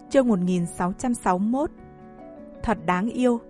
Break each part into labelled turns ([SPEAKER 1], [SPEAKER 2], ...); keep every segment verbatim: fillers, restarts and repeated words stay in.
[SPEAKER 1] Chương một nghìn sáu trăm sáu mươi mốt. Thật đáng yêu.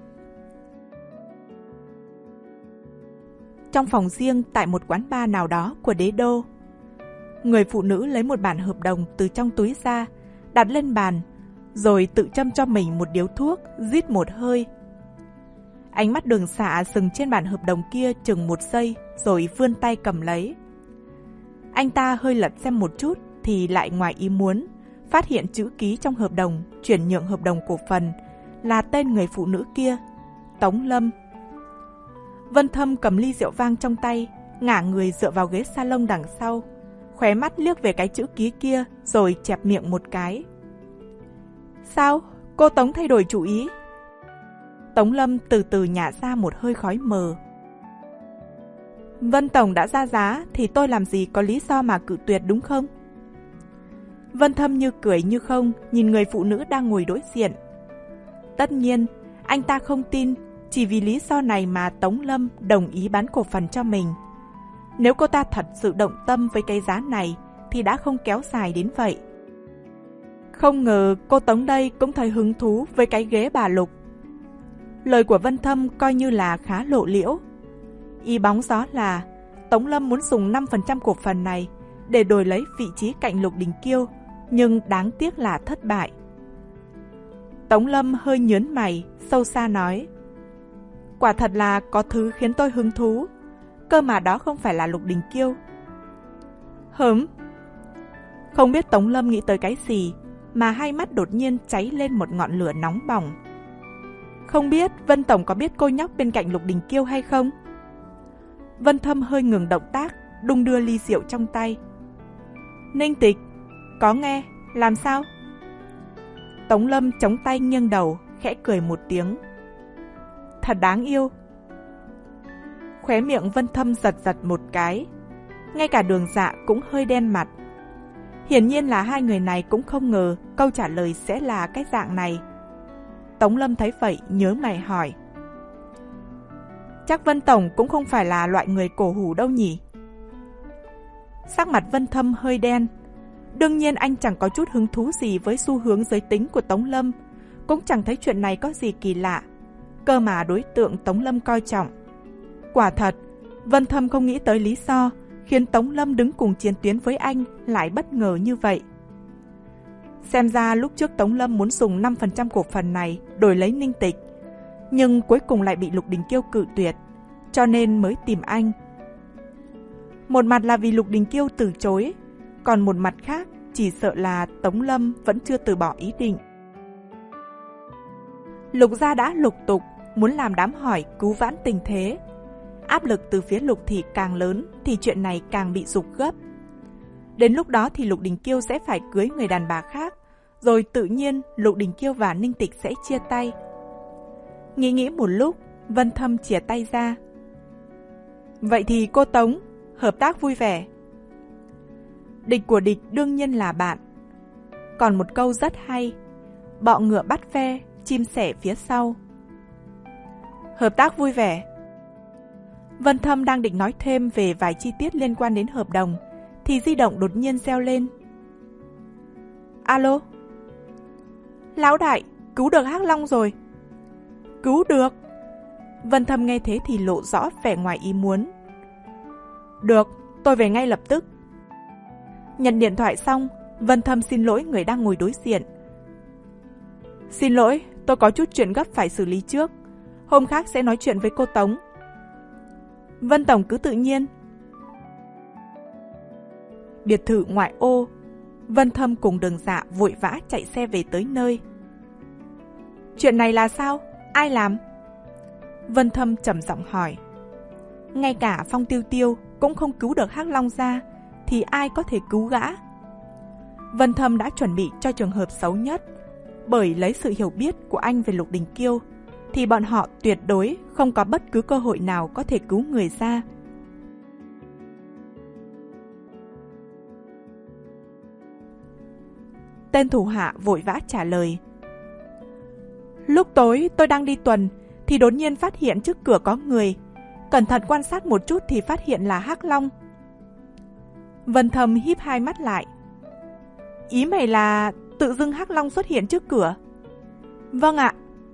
[SPEAKER 1] Trong phòng riêng tại một quán bar nào đó của đế đô, người phụ nữ lấy một bản hợp đồng từ trong túi ra, đặt lên bàn, rồi tự châm cho mình một điếu thuốc, rít một hơi. Ánh mắt Đường Xạ dừng trên bản hợp đồng kia chừng một giây, rồi vươn tay cầm lấy. Anh ta hơi lật xem một chút thì lại ngoài ý muốn phát hiện chữ ký trong hợp đồng chuyển nhượng hợp đồng cổ phần là tên người phụ nữ kia, Tống Lâm. Vân Thâm cầm ly rượu vang trong tay, ngả người dựa vào ghế salon đằng sau, khóe mắt liếc về cái chữ ký kia rồi chẹp miệng một cái. Sao? Cô Tống thay đổi chủ ý? Tống Lâm từ từ nhả ra một hơi khói mờ. Vân Tổng đã ra giá thì tôi làm gì có lý do mà cự tuyệt, đúng không? Vân Thâm như cười như không nhìn người phụ nữ đang ngồi đối diện. Tất nhiên, anh ta không tin chỉ vì lý do này mà Tống Lâm đồng ý bán cổ phần cho mình. Nếu cô ta thật sự động tâm với cái giá này thì đã không kéo dài đến vậy. Không ngờ cô Tống đây cũng thấy hứng thú với cái ghế bà Lục. Lời của Vân Thâm coi như là khá lộ liễu. Ý bóng gió là Tống Lâm muốn dùng năm phần trăm cổ phần này để đổi lấy vị trí cạnh Lục Đình Kiêu, nhưng đáng tiếc là thất bại. Tống Lâm hơi nhớn mày, sâu xa nói: Quả thật là có thứ khiến tôi hứng thú, cơ mà đó không phải là Lục Đình Kiêu. Hửm? Không biết Tống Lâm nghĩ tới cái gì mà hai mắt đột nhiên cháy lên một ngọn lửa nóng bỏng. Không biết Vân Tổng có biết cô nhóc bên cạnh Lục Đình Kiêu hay không? Vân Thâm hơi ngừng động tác, đung đưa ly rượu trong tay. Ninh Tịch, có nghe, làm sao? Tống Lâm chống tay nghiêng đầu, khẽ cười một tiếng. Thật đáng yêu. Khóe miệng Vân Thâm giật giật một cái. Ngay cả Đường Dạ cũng hơi đen mặt. Hiển nhiên là hai người này cũng không ngờ câu trả lời sẽ là cái dạng này. Tống Lâm thấy vậy nhớ mày hỏi: Chắc Vân Tổng cũng không phải là loại người cổ hủ đâu nhỉ? Sắc mặt Vân Thâm hơi đen. Đương nhiên anh chẳng có chút hứng thú gì với xu hướng giới tính của Tống Lâm, cũng chẳng thấy chuyện này có gì kỳ lạ. Cơ mà đối tượng Tống Lâm coi trọng. Quả thật, Vân Thâm không nghĩ tới lý do khiến Tống Lâm đứng cùng chiến tuyến với anh lại bất ngờ như vậy. Xem ra lúc trước Tống Lâm muốn dùng năm phần trăm cổ phần này đổi lấy Ninh Tịch, nhưng cuối cùng lại bị Lục Đình Kiêu cự tuyệt, cho nên mới tìm anh. Một mặt là vì Lục Đình Kiêu từ chối, còn một mặt khác chỉ sợ là Tống Lâm vẫn chưa từ bỏ ý định. Lục gia đã lục tục muốn làm đám hỏi cứu vãn tình thế. Áp lực từ phía Lục thị càng lớn thì chuyện này càng bị giục gấp. Đến lúc đó thì Lục Đình Kiêu sẽ phải cưới người đàn bà khác, rồi tự nhiên Lục Đình Kiêu và Ninh Tịch sẽ chia tay. Nghĩ nghĩ một lúc, Vân Thâm chìa tay ra. Vậy thì cô Tống, hợp tác vui vẻ. Địch của địch đương nhiên là bạn. Còn một câu rất hay: bọ ngựa bắt ve, chim sẻ phía sau. Hợp tác vui vẻ. Vân Thâm đang định nói thêm về vài chi tiết liên quan đến hợp đồng thì di động đột nhiên reo lên. Alo? Lão đại, cứu được Hắc Long rồi. Cứu được? Vân Thâm nghe thế thì lộ rõ vẻ ngoài ý muốn. Được, tôi về ngay lập tức. Nhận điện thoại xong, Vân Thâm xin lỗi người đang ngồi đối diện. Xin lỗi, tôi có chút chuyện gấp phải xử lý trước. Hôm khác sẽ nói chuyện với cô Tống. Vân Tổng cứ tự nhiên. Biệt thự ngoại ô, Vân Thâm cùng Đường Dạ vội vã chạy xe về tới nơi. Chuyện này là sao? Ai làm? Vân Thâm trầm giọng hỏi. Ngay cả Phong Tiêu Tiêu cũng không cứu được Hắc Long ra thì ai có thể cứu gã? Vân Thâm đã chuẩn bị cho trường hợp xấu nhất, bởi lấy sự hiểu biết của anh về Lục Đình Kiêu thì bọn họ tuyệt đối không có bất cứ cơ hội nào có thể cứu người ra. Tên thủ hạ vội vã trả lời. Lúc tối tôi đang đi tuần thì đột nhiên phát hiện trước cửa có người. Cẩn thận quan sát một chút thì phát hiện là Hắc Long. Vân Thâm híp hai mắt lại. Ý mày là tự dưng Hắc Long xuất hiện trước cửa. Vâng ạ.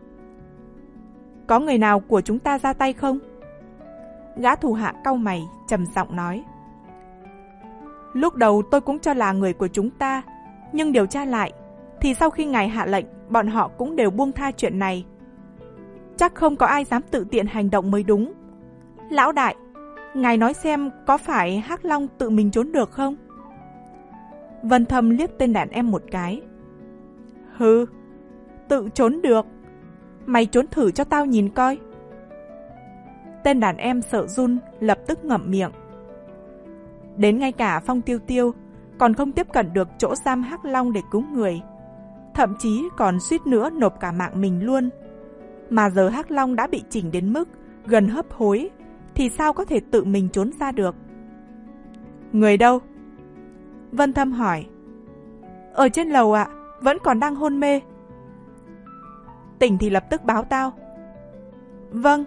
[SPEAKER 1] Có người nào của chúng ta ra tay không? Gã thủ hạ cau mày, trầm giọng nói. Lúc đầu tôi cũng cho là người của chúng ta, nhưng điều tra lại, thì sau khi ngài hạ lệnh, bọn họ cũng đều buông tha chuyện này. Chắc không có ai dám tự tiện hành động mới đúng. Lão đại, ngài nói xem có phải Hắc Long tự mình trốn được không? Vân Thâm liếc tên đàn em một cái. Hừ, tự trốn được. Mày trốn thử cho tao nhìn coi. Tên đàn em sợ run, lập tức ngậm miệng. Đến ngay cả Phong Tiêu Tiêu còn không tiếp cận được chỗ giam Hắc Long để cứu người, thậm chí còn suýt nữa nộp cả mạng mình luôn. Mà giờ Hắc Long đã bị chỉnh đến mức gần hấp hối, thì sao có thể tự mình trốn ra được? Người đâu? Vân Thâm hỏi. Ở trên lầu ạ, vẫn còn đang hôn mê. Tỉnh thì lập tức báo tao. Vâng.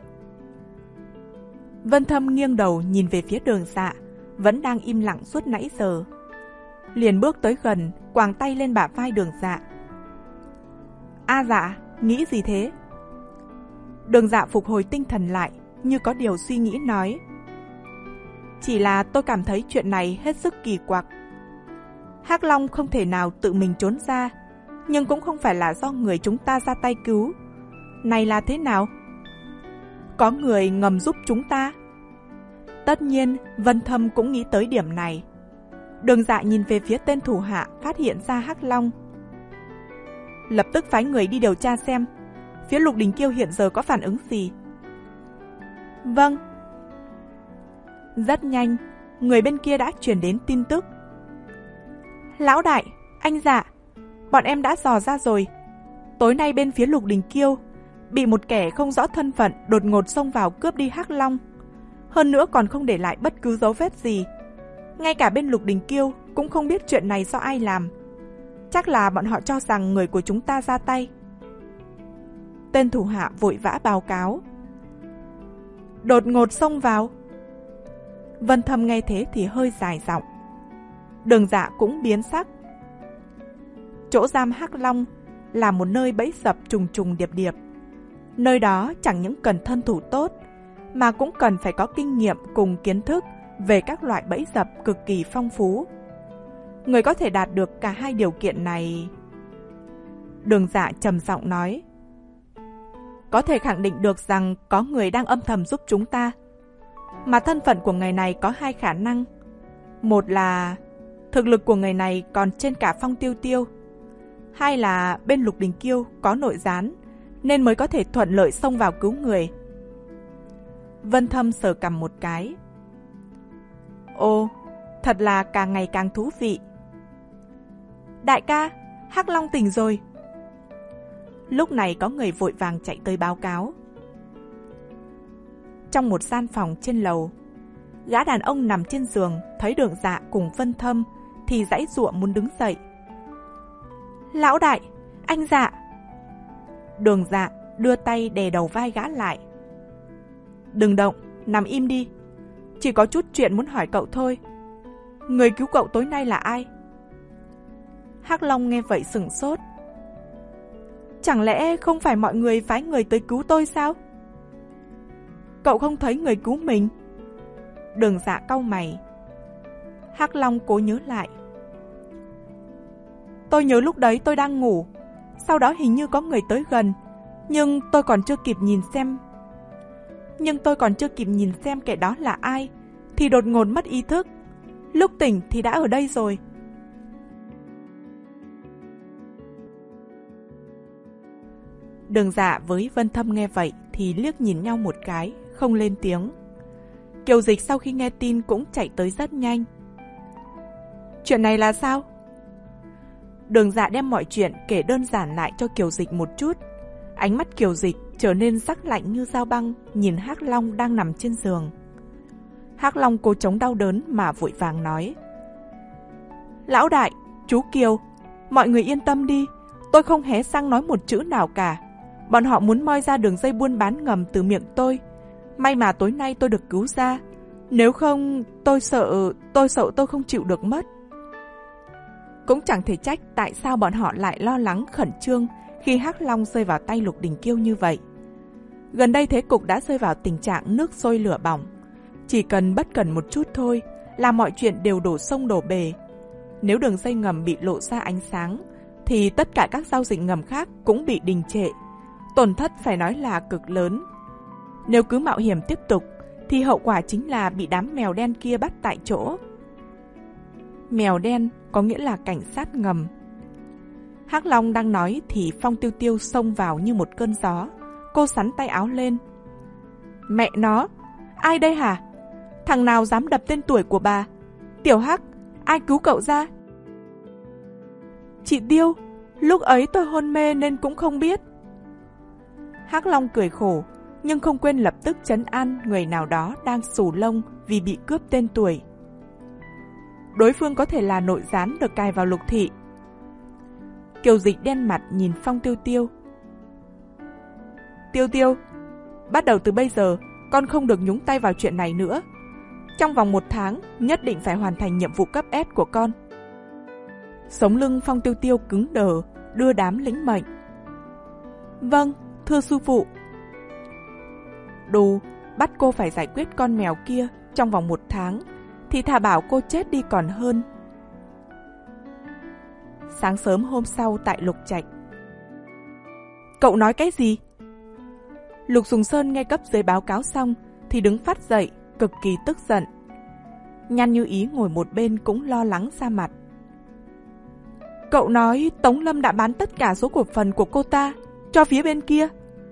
[SPEAKER 1] Vân Thâm nghiêng đầu nhìn về phía Đường Dạ, vẫn đang im lặng suốt nãy giờ. Liền bước tới gần, quàng tay lên bả vai Đường Dạ. A Dạ, nghĩ gì thế? Đường Dạ phục hồi tinh thần lại, như có điều suy nghĩ nói. Chỉ là tôi cảm thấy chuyện này hết sức kỳ quặc. Hắc Long không thể nào tự mình trốn ra, nhưng cũng không phải là do người chúng ta ra tay cứu. Này là thế nào? Có người ngầm giúp chúng ta? Tất nhiên, Vân Thâm cũng nghĩ tới điểm này. Đường Dạ nhìn về phía tên thủ hạ phát hiện ra Hắc Long. Lập tức phái người đi điều tra xem phía Lục Đình Kiêu hiện giờ có phản ứng gì. Vâng. Rất nhanh, người bên kia đã truyền đến tin tức. Lão đại, anh Dạ, bọn em đã dò ra rồi. Tối nay bên phía Lục Đình Kiêu bị một kẻ không rõ thân phận đột ngột xông vào cướp đi Hắc Long. Hơn nữa còn không để lại bất cứ dấu vết gì. Ngay cả bên Lục Đình Kiêu cũng không biết chuyện này do ai làm. Chắc là bọn họ cho rằng người của chúng ta ra tay. Tên thủ hạ vội vã báo cáo. Đột ngột xông vào. Vân Thâm nghe thế thì hơi dài giọng. Đường Dạ cũng biến sắc. Chỗ giam Hắc Long là một nơi bẫy dập trùng trùng điệp điệp. Nơi đó chẳng những cần thân thủ tốt, mà cũng cần phải có kinh nghiệm cùng kiến thức về các loại bẫy dập cực kỳ phong phú. Người có thể đạt được cả hai điều kiện này. Đường Dạ trầm giọng nói. Có thể khẳng định được rằng có người đang âm thầm giúp chúng ta. Mà thân phận của người này có hai khả năng. Một là thực lực của người này còn trên cả Phong Tiêu Tiêu. Hai là bên Lục Đình Kiêu có nội gián, nên mới có thể thuận lợi xông vào cứu người. Vân Thâm sờ cằm một cái. Ồ, thật là càng ngày càng thú vị. Đại ca, Hắc Long tỉnh rồi. Lúc này có người vội vàng chạy tới báo cáo. Trong một gian phòng trên lầu, gã đàn ông nằm trên giường thấy Đường Dạ cùng Vân Thâm thì giãy giụa muốn đứng dậy. Lão đại, anh Dạ. Đường Dạ đưa tay đè đầu vai gã lại. Đừng động, nằm im đi. Chỉ có chút chuyện muốn hỏi cậu thôi. Người cứu cậu tối nay là ai? Hắc Long nghe vậy sửng sốt. Chẳng lẽ không phải mọi người phái người tới cứu tôi sao? Cậu không thấy người cứu mình? Đường Dạ cau mày. Hắc Long cố nhớ lại. Tôi nhớ lúc đấy tôi đang ngủ. Sau đó hình như có người tới gần, Nhưng tôi còn chưa kịp nhìn xem Nhưng tôi còn chưa kịp nhìn xem kẻ đó là ai thì đột ngột mất ý thức. Lúc tỉnh thì đã ở đây rồi. Đường Dạ với Vân Thâm nghe vậy thì liếc nhìn nhau một cái, không lên tiếng. Kiều Dịch sau khi nghe tin cũng chạy tới rất nhanh. Chuyện này là sao? Đường Dạ đem mọi chuyện kể đơn giản lại cho Kiều Dịch một chút. Ánh mắt Kiều Dịch trở nên sắc lạnh như dao băng, nhìn Hắc Long đang nằm trên giường. Hắc Long cố chống đau đớn mà vội vàng nói: Lão đại, chú Kiều, mọi người yên tâm đi, tôi không hé răng nói một chữ nào cả. Bọn họ muốn moi ra đường dây buôn bán ngầm từ miệng tôi. May mà tối nay tôi được cứu ra. Nếu không, tôi sợ, tôi sợ tôi không chịu được mất. Cũng chẳng thể trách tại sao bọn họ lại lo lắng khẩn trương khi Hắc Long rơi vào tay Lục Đình Kiêu như vậy. Gần đây thế cục đã rơi vào tình trạng nước sôi lửa bỏng. Chỉ cần bất cẩn một chút thôi là mọi chuyện đều đổ sông đổ bể. Nếu đường dây ngầm bị lộ ra ánh sáng, thì tất cả các giao dịch ngầm khác cũng bị đình trệ. Tổn thất phải nói là cực lớn. Nếu cứ mạo hiểm tiếp tục, thì hậu quả chính là bị đám mèo đen kia bắt tại chỗ. Mèo đen có nghĩa là cảnh sát ngầm. Hắc Long đang nói thì Phong Tiêu Tiêu xông vào như một cơn gió. Cô xắn tay áo lên. Mẹ nó, ai đây hả? Thằng nào dám đập tên tuổi của bà? Tiểu Hắc, ai cứu cậu ra? Chị Tiêu, lúc ấy tôi hôn mê nên cũng không biết. Hắc Long cười khổ, nhưng không quên lập tức trấn an người nào đó đang xù lông vì bị cướp tên tuổi. Đối phương có thể là nội gián được cài vào Lục thị. Kiều Dịch đen mặt nhìn Phong Tiêu Tiêu. Tiêu Tiêu, bắt đầu từ bây giờ, con không được nhúng tay vào chuyện này nữa. Trong vòng một tháng, nhất định phải hoàn thành nhiệm vụ cấp S của con. Sống lưng Phong Tiêu Tiêu cứng đờ, đưa đám lĩnh mệnh. Vâng, thưa sư phụ. Đù, bắt cô phải giải quyết con mèo kia trong vòng một tháng, thì thà bảo cô chết đi còn hơn. Sáng sớm hôm sau tại Lục Trạch. Cậu nói cái gì? Lục Sùng Sơn nghe cấp dưới báo cáo xong thì đứng phát dậy, cực kỳ tức giận. Nhan Như Ý ngồi một bên cũng lo lắng ra mặt. Cậu nói Tống Lâm đã bán tất cả số cổ phần của cô ta cho phía bên kia.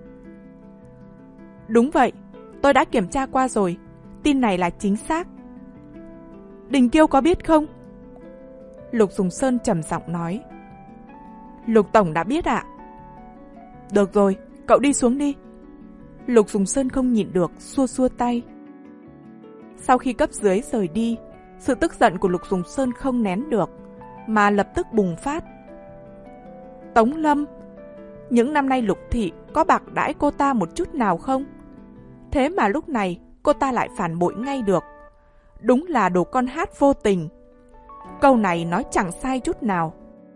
[SPEAKER 1] Đúng vậy, tôi đã kiểm tra qua rồi, tin này là chính xác. Đình Kiêu có biết không? Lục Sùng Sơn trầm giọng nói. Lục Tổng đã biết ạ. Được rồi, cậu đi xuống đi. Lục Sùng Sơn không nhịn được, xua xua tay. Sau khi cấp dưới rời đi, sự tức giận của Lục Sùng Sơn không nén được, mà lập tức bùng phát. Tống Lâm, những năm nay Lục thị có bạc đãi cô ta một chút nào không? Thế mà lúc này cô ta lại phản bội ngay được. Đúng là đồ con hát vô tình. Câu này nói chẳng sai chút nào.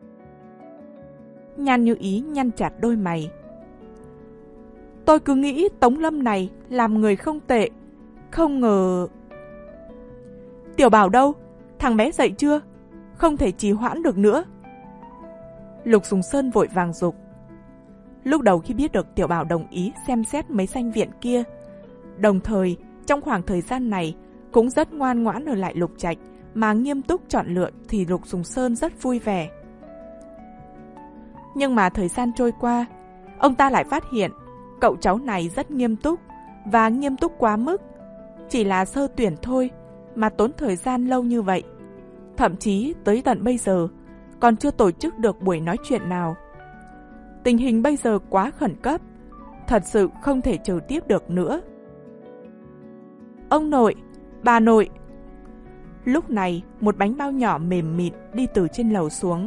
[SPEAKER 1] Nhan Như Ý nhăn chặt đôi mày. Tôi cứ nghĩ Tống Lâm này làm người không tệ, không ngờ... Tiểu Bảo đâu? Thằng bé dậy chưa? Không thể trì hoãn được nữa. Lục Sùng Sơn vội vàng giục. Lúc đầu khi biết được Tiểu Bảo đồng ý xem xét mấy danh viện kia, đồng thời trong khoảng thời gian này cũng rất ngoan ngoãn ở lại Lục Trạch mà nghiêm túc chọn lựa, thì Lục Sùng Sơn rất vui vẻ. Nhưng mà thời gian trôi qua, ông ta lại phát hiện cậu cháu này rất nghiêm túc, và nghiêm túc quá mức. Chỉ là sơ tuyển thôi mà tốn thời gian lâu như vậy. Thậm chí tới tận bây giờ còn chưa tổ chức được buổi nói chuyện nào. Tình hình bây giờ quá khẩn cấp, thật sự không thể chờ tiếp được nữa. Ông nội, bà nội. Lúc này một bánh bao nhỏ mềm mịn đi từ trên lầu xuống.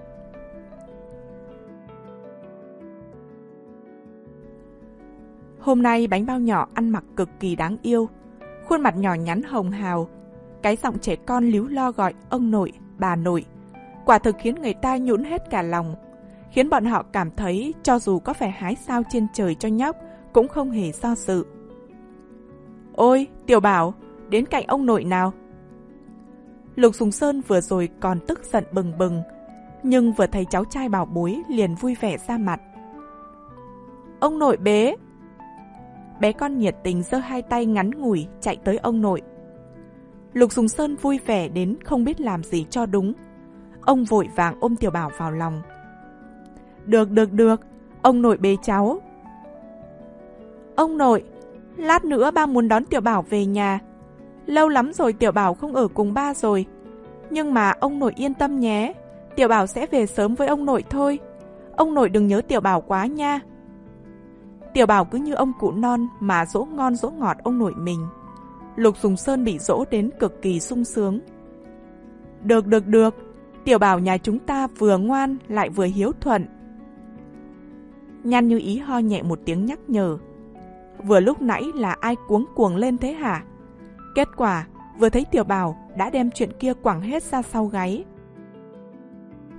[SPEAKER 1] Hôm nay bánh bao nhỏ ăn mặc cực kỳ đáng yêu, khuôn mặt nhỏ nhắn hồng hào, cái giọng trẻ con líu lo gọi ông nội, bà nội, quả thực khiến người ta nhũn hết cả lòng, khiến bọn họ cảm thấy cho dù có phải hái sao trên trời cho nhóc cũng không hề do dự. Ôi, Tiểu Bảo, đến cạnh ông nội nào. Lục Sùng Sơn vừa rồi còn tức giận bừng bừng, nhưng vừa thấy cháu trai bảo bối liền vui vẻ ra mặt. Ông nội bế. Bé con nhiệt tình giơ hai tay ngắn ngủi chạy tới ông nội. Lục Sùng Sơn vui vẻ đến không biết làm gì cho đúng. Ông vội vàng ôm Tiểu Bảo vào lòng. Được được được, ông nội bế cháu. Ông nội, lát nữa ba muốn đón Tiểu Bảo về nhà. Lâu lắm rồi Tiểu Bảo không ở cùng ba rồi. Nhưng mà ông nội yên tâm nhé, Tiểu Bảo sẽ về sớm với ông nội thôi. Ông nội đừng nhớ Tiểu Bảo quá nha. Tiểu Bảo cứ như ông cụ non mà dỗ ngon dỗ ngọt ông nội mình. Lục Sùng Sơn bị dỗ đến cực kỳ sung sướng. Được được được, Tiểu Bảo nhà chúng ta vừa ngoan lại vừa hiếu thuận. Nhan Như Ý ho nhẹ một tiếng nhắc nhở. Vừa lúc nãy là ai cuống cuồng lên thế hả? Kết quả vừa thấy Tiểu Bảo đã đem chuyện kia quẳng hết ra sau gáy.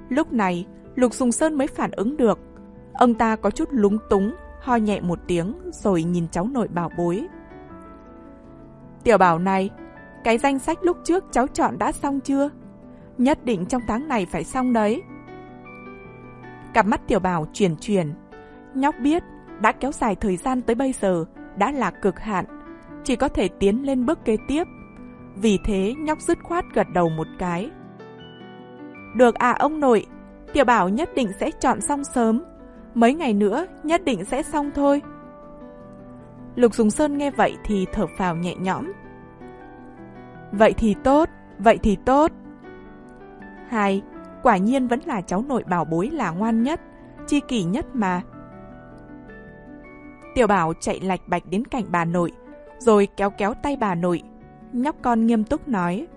[SPEAKER 1] Lúc này, Lục Sùng Sơn mới phản ứng được. Ông ta có chút lúng túng, ho nhẹ một tiếng rồi nhìn cháu nội bảo bối. Tiểu Bảo này, cái danh sách lúc trước cháu chọn đã xong chưa? Nhất định trong tháng này phải xong đấy. Cặp mắt Tiểu Bảo chuyển chuyển. Nhóc biết đã kéo dài thời gian tới bây giờ đã là cực hạn, chỉ có thể tiến lên bước kế tiếp. Vì thế nhóc dứt khoát gật đầu một cái. Được à ông nội, Tiểu Bảo nhất định sẽ chọn xong sớm. Mấy ngày nữa nhất định sẽ xong thôi. Lục Sùng Sơn nghe vậy thì thở phào nhẹ nhõm. Vậy thì tốt, vậy thì tốt. Hai, quả nhiên vẫn là cháu nội bảo bối là ngoan nhất, chi kỷ nhất mà. Tiểu Bảo chạy lạch bạch đến cạnh bà nội, rồi kéo kéo tay bà nội. Nhóc con nghiêm túc nói.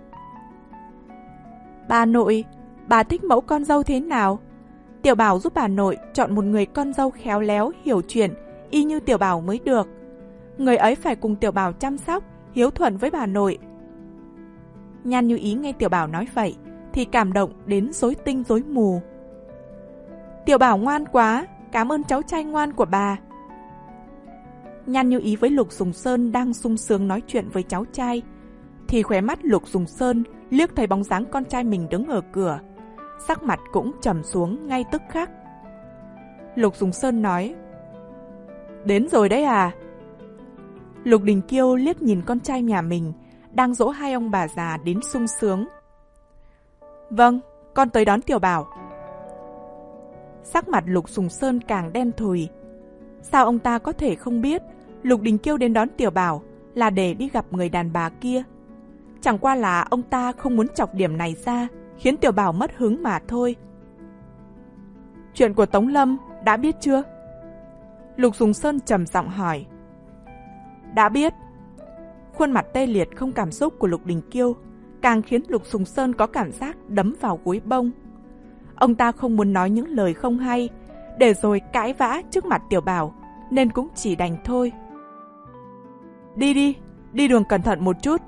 [SPEAKER 1] Bà nội, bà thích mẫu con dâu thế nào? Tiểu Bảo giúp bà nội chọn một người con dâu khéo léo, hiểu chuyện, y như Tiểu Bảo mới được. Người ấy phải cùng Tiểu Bảo chăm sóc, hiếu thuận với bà nội. Nhan Như Ý nghe Tiểu Bảo nói vậy thì cảm động đến rối tinh rối mù. Tiểu Bảo ngoan quá, cảm ơn cháu trai ngoan của bà. Nhan Như Ý với Lục Sùng Sơn đang sung sướng nói chuyện với cháu trai, thì khóe mắt Lục Sùng Sơn liếc thấy bóng dáng con trai mình đứng ở cửa, sắc mặt cũng trầm xuống ngay tức khắc. Lục Sùng Sơn nói, đến rồi đấy à? Lục Đình Kiêu liếc nhìn con trai nhà mình đang dỗ hai ông bà già đến sung sướng. Vâng, con tới đón Tiểu Bảo. Sắc mặt Lục Sùng Sơn càng đen thùi. Sao ông ta có thể không biết Lục Đình Kiêu đến đón Tiểu Bảo là để đi gặp người đàn bà kia? Chẳng qua là ông ta không muốn chọc điểm này ra, khiến Tiểu Bảo mất hứng mà thôi. Chuyện của Tống Lâm đã biết chưa? Lục Sùng Sơn trầm giọng hỏi. Đã biết. Khuôn mặt tê liệt không cảm xúc của Lục Đình Kiêu càng khiến Lục Sùng Sơn có cảm giác đấm vào gối bông. Ông ta không muốn nói những lời không hay, để rồi cãi vã trước mặt Tiểu Bảo, nên cũng chỉ đành thôi. Đi đi, đi đường cẩn thận một chút.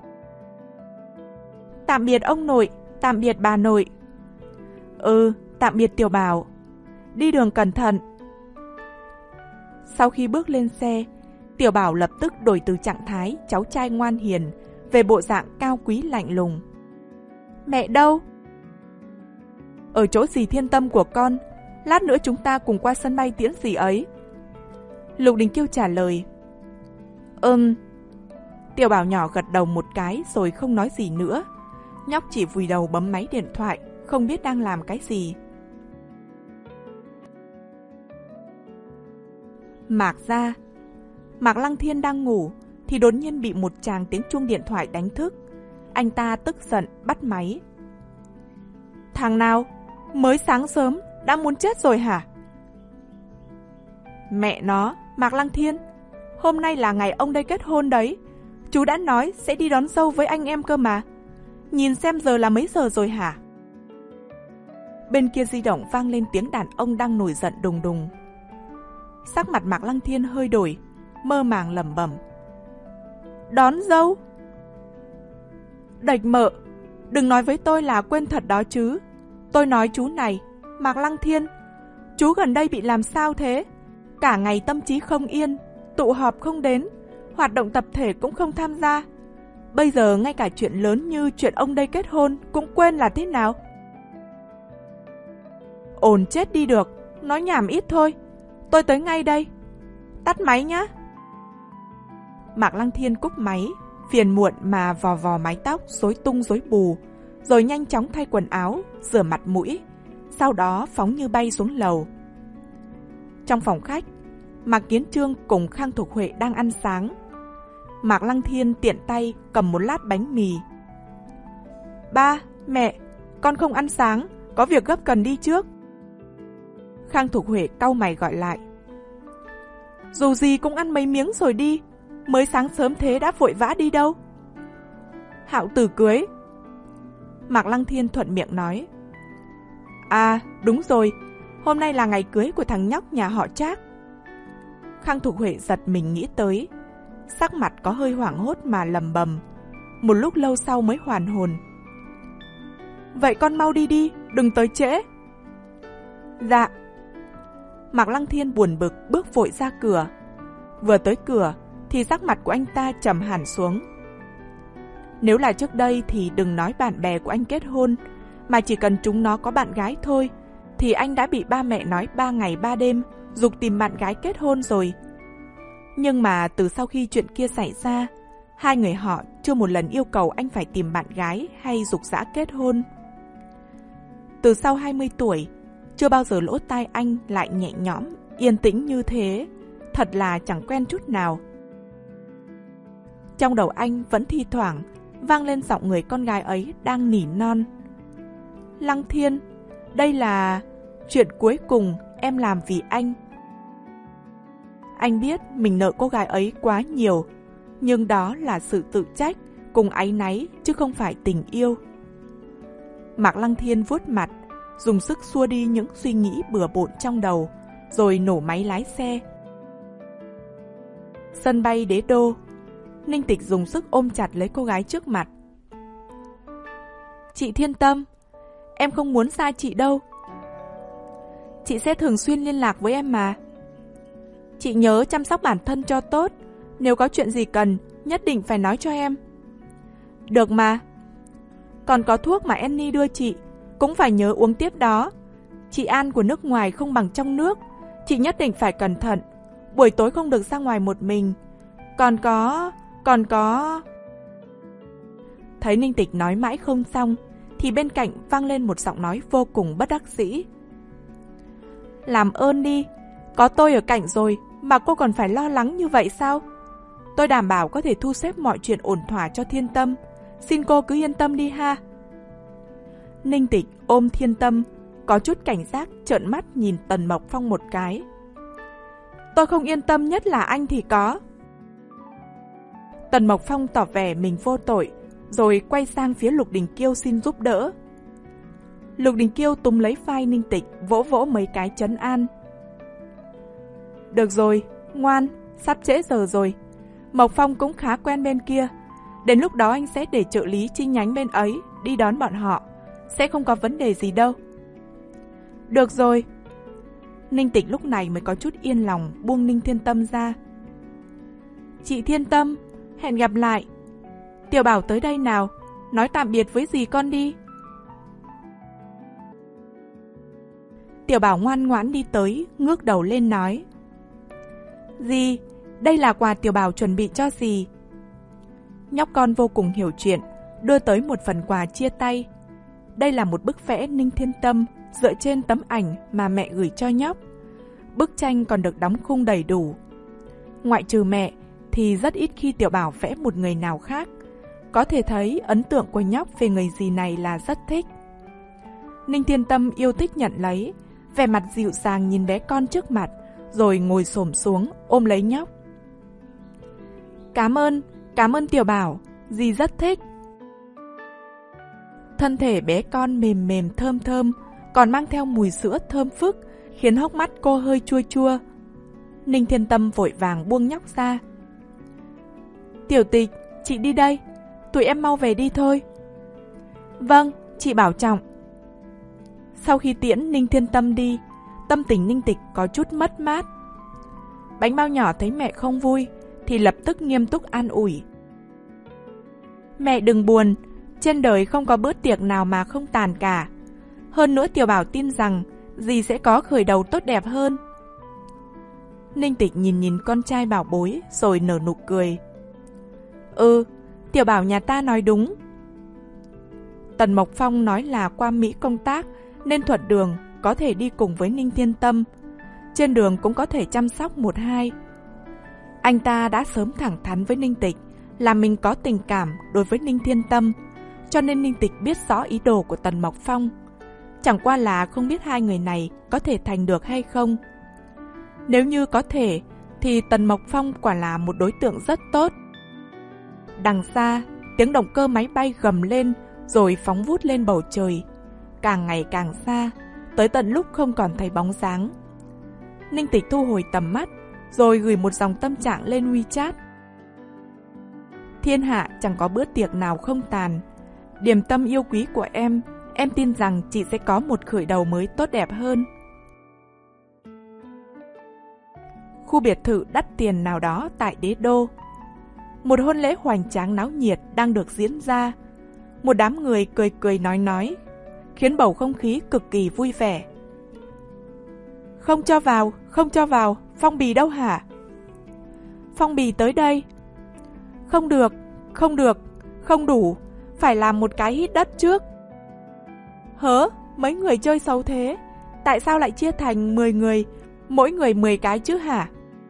[SPEAKER 1] Tạm biệt ông nội, tạm biệt bà nội. Ừ, tạm biệt Tiểu Bảo. Đi đường cẩn thận. Sau khi bước lên xe, Tiểu Bảo lập tức đổi từ trạng thái cháu trai ngoan hiền về bộ dạng cao quý lạnh lùng. Mẹ đâu? Ở chỗ dì Thiên Tâm của con, lát nữa chúng ta cùng qua sân bay tiễn dì ấy. Lục Đình Kiêu trả lời. Ừm. Tiểu Bảo nhỏ gật đầu một cái rồi không nói gì nữa. Nhóc chỉ vùi đầu bấm máy điện thoại, không biết đang làm cái gì. Mạc ra. Mạc Lăng Thiên đang ngủ thì đột nhiên bị một chàng tiếng chuông điện thoại đánh thức. Anh ta tức giận bắt máy. Thằng nào? Mới sáng sớm đã muốn chết rồi hả? Mẹ nó, Mạc Lăng Thiên, hôm nay là ngày ông đây kết hôn đấy. Chú đã nói sẽ đi đón dâu với anh em cơ mà. Nhìn xem giờ là mấy giờ rồi hả? Bên kia di động vang lên tiếng đàn ông đang nổi giận đùng đùng. Sắc mặt Mạc Lăng Thiên hơi đổi, mơ màng lẩm bẩm. Đón dâu? Đạch mợ, đừng nói với tôi là quên thật đó chứ. Tôi nói chú này, Mạc Lăng Thiên, chú gần đây bị làm sao thế? Cả ngày tâm trí không yên, tụ họp không đến, hoạt động tập thể cũng không tham gia. Bây giờ ngay cả chuyện lớn như chuyện ông đây kết hôn cũng quên là thế nào? Ồn chết đi được, nói nhảm ít thôi. Tôi tới ngay đây. Tắt máy nhá. Mạc Lăng Thiên cúp máy, phiền muộn mà vò vò mái tóc rối tung rối bù, rồi nhanh chóng thay quần áo, rửa mặt mũi, sau đó phóng như bay xuống lầu. Trong phòng khách, Mạc Kiến Trương cùng Khang Thục Huệ đang ăn sáng. Mạc Lăng Thiên tiện tay cầm một lát bánh mì. Ba, mẹ, con không ăn sáng, có việc gấp cần đi trước. Khang Thục Huệ cau mày gọi lại. Dù gì cũng ăn mấy miếng rồi đi, mới sáng sớm thế đã vội vã đi đâu? Hạo tử cưới. Mạc Lăng Thiên thuận miệng nói. À, đúng rồi, hôm nay là ngày cưới của thằng nhóc nhà họ Trác. Khang Thục Huệ giật mình nghĩ tới, sắc mặt có hơi hoảng hốt mà lầm bầm, một lúc lâu sau mới hoàn hồn. Vậy con mau đi đi, đừng tới trễ. Dạ. Mạc Lăng Thiên buồn bực bước vội ra cửa. Vừa tới cửa thì sắc mặt của anh ta trầm hẳn xuống. Nếu là trước đây thì đừng nói bạn bè của anh kết hôn, mà chỉ cần chúng nó có bạn gái thôi, thì anh đã bị ba mẹ nói ba ngày ba đêm, giục tìm bạn gái kết hôn rồi. Nhưng mà từ sau khi chuyện kia xảy ra, hai người họ chưa một lần yêu cầu anh phải tìm bạn gái hay giục giã kết hôn. Từ sau hai mươi tuổi, chưa bao giờ lỗ tai anh lại nhẹ nhõm, yên tĩnh như thế, thật là chẳng quen chút nào. Trong đầu anh vẫn thi thoảng vang lên giọng người con gái ấy đang nỉ non. Lăng Thiên, đây là chuyện cuối cùng em làm vì anh. Anh biết mình nợ cô gái ấy quá nhiều, nhưng đó là sự tự trách cùng áy náy chứ không phải tình yêu. Mạc Lăng Thiên vuốt mặt, dùng sức xua đi những suy nghĩ bừa bộn trong đầu, rồi nổ máy lái xe. Sân bay Đế Đô, Ninh Tịch dùng sức ôm chặt lấy cô gái trước mặt. Chị Thiên Tâm, em không muốn xa chị đâu. Chị sẽ thường xuyên liên lạc với em mà. Chị nhớ chăm sóc bản thân cho tốt, nếu có chuyện gì cần, nhất định phải nói cho em. Được mà. Còn có thuốc mà Annie đưa chị, cũng phải nhớ uống tiếp đó. Chị An của nước ngoài không bằng trong nước, chị nhất định phải cẩn thận. Buổi tối không được ra ngoài một mình. Còn có... còn có... Thấy Ninh Tịch nói mãi không xong, thì bên cạnh vang lên một giọng nói vô cùng bất đắc dĩ. Làm ơn đi, có tôi ở cạnh rồi mà cô còn phải lo lắng như vậy sao? Tôi đảm bảo có thể thu xếp mọi chuyện ổn thỏa cho Thiên Tâm. Xin cô cứ yên tâm đi ha. Ninh Tịch ôm Thiên Tâm, có chút cảnh giác trợn mắt nhìn Tần Mộc Phong một cái. Tôi không yên tâm nhất là anh thì có. Tần Mộc Phong tỏ vẻ mình vô tội, rồi quay sang phía Lục Đình Kiêu xin giúp đỡ. Lục Đình Kiêu túm lấy vai Ninh Tịch, vỗ vỗ mấy cái trấn an. Được rồi, ngoan, sắp trễ giờ rồi. Mộc Phong cũng khá quen bên kia. Đến lúc đó anh sẽ để trợ lý chi nhánh bên ấy đi đón bọn họ. Sẽ không có vấn đề gì đâu. Được rồi. Ninh Tịch lúc này mới có chút yên lòng buông Ninh Thiên Tâm ra. Chị Thiên Tâm, hẹn gặp lại. Tiểu Bảo tới đây nào, nói tạm biệt với dì con đi. Tiểu Bảo ngoan ngoãn đi tới, ngước đầu lên nói. Dì, đây là quà Tiểu Bảo chuẩn bị cho dì. Nhóc con vô cùng hiểu chuyện, đưa tới một phần quà chia tay. Đây là một bức vẽ Ninh Thiên Tâm dựa trên tấm ảnh mà mẹ gửi cho nhóc. Bức tranh còn được đóng khung đầy đủ. Ngoại trừ mẹ thì rất ít khi Tiểu Bảo vẽ một người nào khác. Có thể thấy ấn tượng của nhóc về người dì này là rất thích. Ninh Thiên Tâm yêu thích nhận lấy, vẻ mặt dịu dàng nhìn bé con trước mặt, rồi ngồi xổm xuống ôm lấy nhóc. Cảm ơn, cảm ơn Tiểu Bảo, dì rất thích. Thân thể bé con mềm mềm thơm thơm, còn mang theo mùi sữa thơm phức, khiến hốc mắt cô hơi chua chua. Ninh Thiên Tâm vội vàng buông nhóc ra. Tiểu Tịch, chị đi đây, tụi em mau về đi thôi. Vâng, chị bảo trọng. Sau khi tiễn Ninh Thiên Tâm đi, tâm tình Ninh Tịch có chút mất mát. Bánh bao nhỏ thấy mẹ không vui thì lập tức nghiêm túc an ủi. Mẹ đừng buồn, trên đời không có bữa tiệc nào mà không tàn cả. Hơn nữa Tiểu Bảo tin rằng dì sẽ có khởi đầu tốt đẹp hơn. Ninh Tịch nhìn nhìn con trai bảo bối rồi nở nụ cười. Ừ, Tiểu Bảo nhà ta nói đúng. Tần Mộc Phong nói là qua Mỹ công tác nên thuận đường có thể đi cùng với Ninh Thiên Tâm. Trên đường cũng có thể chăm sóc một hai. Anh ta đã sớm thẳng thắn với Ninh Tịch là mình có tình cảm đối với Ninh Thiên Tâm, cho nên Ninh Tịch biết rõ ý đồ của Tần Mộc Phong. Chẳng qua là không biết hai người này có thể thành được hay không. Nếu như có thể thì Tần Mộc Phong quả là một đối tượng rất tốt. Đằng xa, tiếng động cơ máy bay gầm lên rồi phóng vút lên bầu trời. Càng ngày càng xa, tới tận lúc không còn thấy bóng dáng. Ninh Tịch thu hồi tầm mắt, rồi gửi một dòng tâm trạng lên WeChat. Thiên hạ chẳng có bữa tiệc nào không tàn. Điềm tâm yêu quý của em, em tin rằng chị sẽ có một khởi đầu mới tốt đẹp hơn. khu biệt thự đắt tiền nào đó tại đế đô. Một hôn lễ hoành tráng náo nhiệt đang được diễn ra. Một đám người cười cười nói nói, khiến bầu không khí cực kỳ vui vẻ. Không cho vào, không cho vào, phong bì đâu hả? Phong bì tới đây. Không được, không được, không đủ, phải làm một cái hít đất trước. Hớ, mấy người chơi xấu thế, tại sao lại chia thành mười người, mỗi người mười cái chứ hả?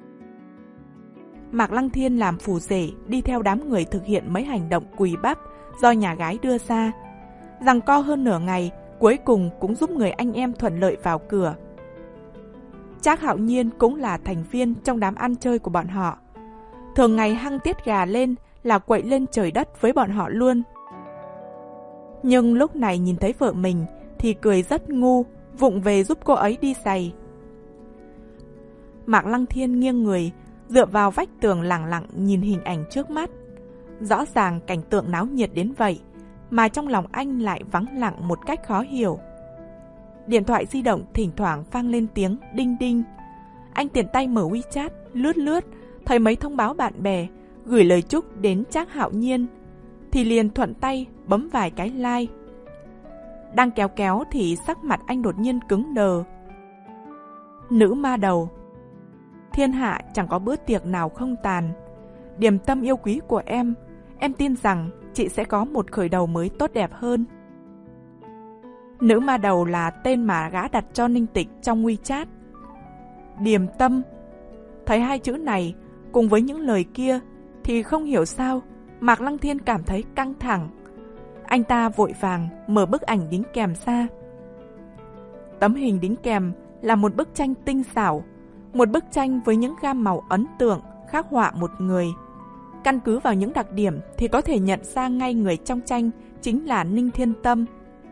[SPEAKER 1] Mạc Lăng Thiên làm phù rể đi theo đám người thực hiện mấy hành động cùi bắp do nhà gái đưa ra. Giằng co hơn nửa ngày, cuối cùng cũng giúp người anh em thuận lợi vào cửa. Trác Hạo Nhiên cũng là thành viên trong đám ăn chơi của bọn họ. Thường ngày hăng tiết gà lên là quậy lên trời đất với bọn họ luôn. Nhưng lúc này nhìn thấy vợ mình thì cười rất ngu, vụng về giúp cô ấy đi giày. Mạc Lăng Thiên nghiêng người, dựa vào vách tường lẳng lặng nhìn hình ảnh trước mắt. Rõ ràng cảnh tượng náo nhiệt đến vậy, mà trong lòng anh lại vắng lặng một cách khó hiểu. Điện thoại di động thỉnh thoảng vang lên tiếng đinh đinh. Anh tiện tay mở WeChat, lướt lướt, thấy mấy thông báo bạn bè, gửi lời chúc đến Trác Hạo Nhiên, thì liền thuận tay bấm vài cái like. Đang kéo kéo thì sắc mặt anh đột nhiên cứng đờ. Nữ ma đầu. Thiên hạ chẳng có bữa tiệc nào không tàn. Điểm tâm yêu quý của em, em tin rằng chị sẽ có một khởi đầu mới tốt đẹp hơn. Nữ ma đầu là tên mà gã đặt cho Ninh Tịch trong WeChat. Điềm tâm. Thấy hai chữ này cùng với những lời kia thì không hiểu sao Mạc Lăng Thiên cảm thấy căng thẳng. Anh ta vội vàng mở bức ảnh đính kèm ra. Tấm hình đính kèm là một bức tranh tinh xảo, một bức tranh với những gam màu ấn tượng khắc họa một người. Căn cứ vào những đặc điểm thì có thể nhận ra ngay người trong tranh chính là Ninh Thiên Tâm.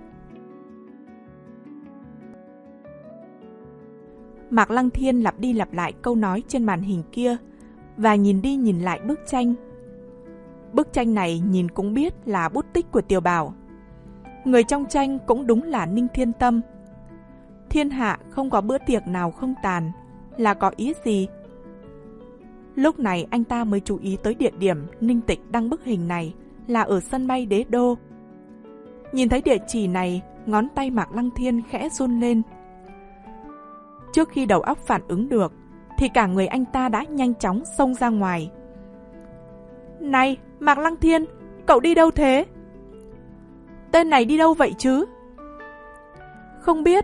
[SPEAKER 1] Mạc Lăng Thiên lặp đi lặp lại câu nói trên màn hình kia và nhìn đi nhìn lại bức tranh. Bức tranh này nhìn cũng biết là bút tích của Tiểu Bảo. Người trong tranh cũng đúng là Ninh Thiên Tâm. Thiên hạ không có bữa tiệc nào không tàn, là có ý gì? Lúc này anh ta mới chú ý tới địa điểm Ninh Tịch đăng bức hình này là ở sân bay Đế Đô. Nhìn thấy địa chỉ này, ngón tay Mạc Lăng Thiên khẽ run lên. Trước khi đầu óc phản ứng được, thì cả người anh ta đã nhanh chóng xông ra ngoài. Này, Mạc Lăng Thiên, cậu đi đâu thế? Tên này đi đâu vậy chứ? Không biết.